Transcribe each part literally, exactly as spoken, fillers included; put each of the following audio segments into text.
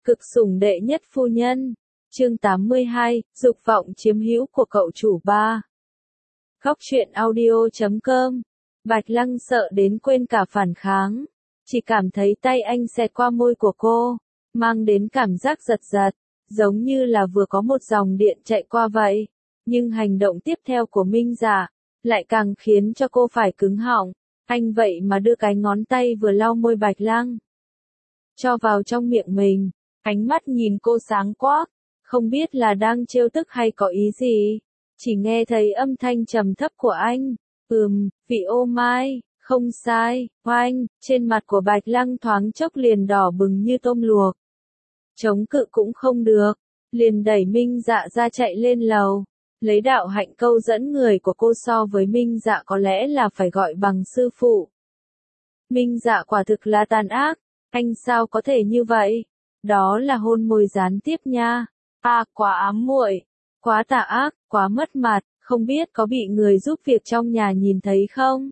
Cực sủng đệ nhất phu nhân. Chương tám mươi hai, dục vọng chiếm hữu của cậu chủ ba. Góc truyện audio chấm com. Bạch Lăng sợ đến quên cả phản kháng, chỉ cảm thấy tay anh xẹt qua môi của cô, mang đến cảm giác giật giật, giống như là vừa có một dòng điện chạy qua vậy. Nhưng hành động tiếp theo của Minh Dạ lại càng khiến cho cô phải cứng họng. Anh vậy mà đưa cái ngón tay vừa lau môi Bạch Lăng cho vào trong miệng mình, ánh mắt nhìn cô sáng quắc, không biết là đang trêu tức hay có ý gì. Chỉ nghe thấy âm thanh trầm thấp của anh, ừm, vị ô mai, không sai, oanh, trên mặt của Bạch Lăng thoáng chốc liền đỏ bừng như tôm luộc. Chống cự cũng không được, liền đẩy Minh Dạ ra chạy lên lầu, lấy đạo hạnh câu dẫn người của cô so với Minh Dạ có lẽ là phải gọi bằng sư phụ. Minh Dạ quả thực là tàn ác, anh sao có thể như vậy? Đó là hôn môi gián tiếp nha. À, quá ám muội, quá tà ác, quá mất mặt, không biết có bị người giúp việc trong nhà nhìn thấy không?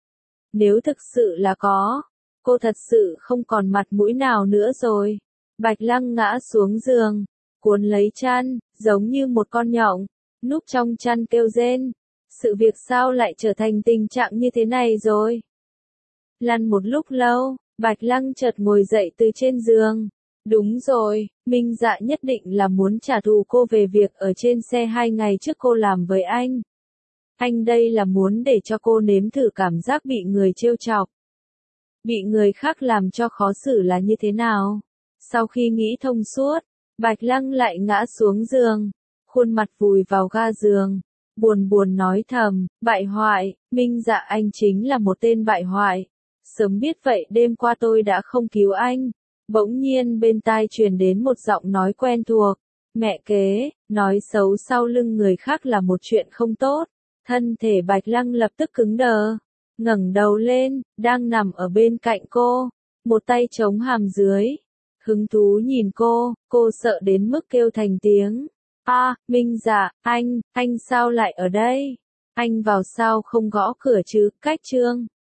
Nếu thực sự là có, cô thật sự không còn mặt mũi nào nữa rồi. Bạch Lăng ngã xuống giường, cuốn lấy chăn, giống như một con nhộng, núp trong chăn kêu rên. Sự việc sao lại trở thành tình trạng như thế này rồi? Lăn một lúc lâu, Bạch Lăng chợt ngồi dậy từ trên giường. Đúng rồi, Minh Dạ nhất định là muốn trả thù cô về việc ở trên xe hai ngày trước cô làm với anh. Anh đây là muốn để cho cô nếm thử cảm giác bị người trêu chọc, bị người khác làm cho khó xử là như thế nào. Sau khi nghĩ thông suốt, Bạch Lăng lại ngã xuống giường, khuôn mặt vùi vào ga giường, buồn buồn nói thầm, bại hoại, Minh Dạ anh chính là một tên bại hoại. Sớm biết vậy đêm qua tôi đã không cứu anh. Bỗng nhiên bên tai truyền đến một giọng nói quen thuộc, mẹ kế, nói xấu sau lưng người khác là một chuyện không tốt. Thân thể Bạch Lăng lập tức cứng đờ, ngẩng đầu lên, đang nằm ở bên cạnh cô, một tay chống hàm dưới, hứng thú nhìn cô, cô sợ đến mức kêu thành tiếng. A, Minh Dạ, anh, anh sao lại ở đây? Anh vào sao không gõ cửa chứ, cách trương.